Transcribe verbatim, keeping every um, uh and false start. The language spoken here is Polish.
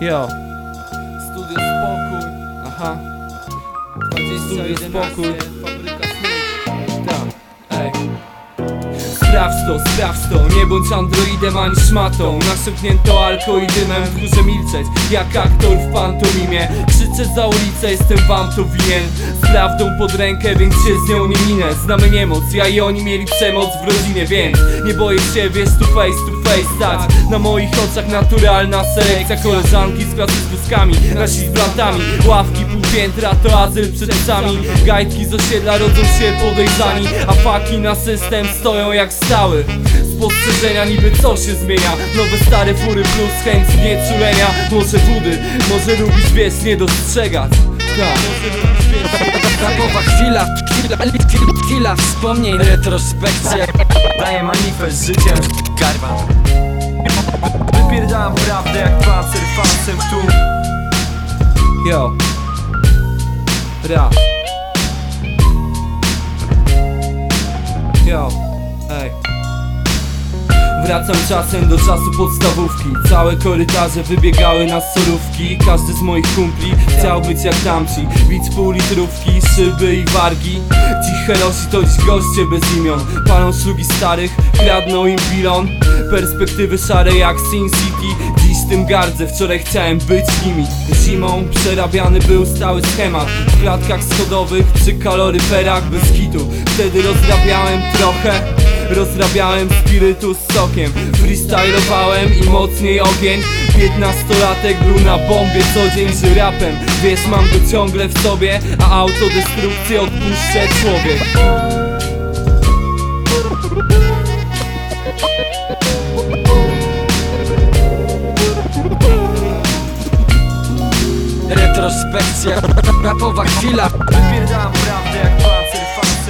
Jo. Studio Spokój. Aha. Studio Spokój. Fabryka snów. Tak. Ej. Sprawdź to, sprawdź to, nie bądź androidem ani szmatą. Nasiąknięto alko i dymem, wkurzę milczeć jak aktor w pantomimie. Krzyczę za ulicę, jestem wam to winien. Z prawdą pod rękę, więc się z nią nie minę. Znamy niemoc, ja i oni mieli przemoc w rodzinie, więc nie boję się, wiesz, tu face to face stać. Na moich oczach naturalna selekcja. Koleżanki z klasy z wózkami, nasi z bratami. Ławki pół piętra to azyl przed psami. Gajdki z osiedla rodzą się podejrzani, a faki na system stoją jak stały. Spostrzeżenia niby co się zmienia. Nowe stare fury plus chęć znieczulenia. Może wody, może lubisz wiesz, nie dostrzegać. Tak. Rapowa chwila, chwila, chwila, chwila wspomnień, retrospekcja. Daję manifest życiem garba. Wypierdałam prawdę jak pancer fancem tu. Yo. Rap. Yo. Ej. Wracam czasem do czasu podstawówki. Całe korytarze wybiegały na solówki. Każdy z moich kumpli chciał być jak tamci. Bić pół litrówki, szyby i wargi. Ci herosi to dziś goście bez imion. Palą szlugi starych, kradną im bilon. Perspektywy szare jak Sin City. Dziś tym gardzę, wczoraj chciałem być nimi. Zimą przerabiany był stały schemat. W klatkach schodowych przy kaloryferach bez hitu. Wtedy rozrabiałem trochę. Rozrabiałem spirytus z sokiem. Freestylowałem i mocniej ogień. Piętnastolatek był na bombie co dzień z rapem. Wiesz, mam go ciągle w sobie, a autodestrukcję odpuszczę człowiek. Retrospekcja, rapowa chwila. Wypierdałam prawdę jak pancer fancem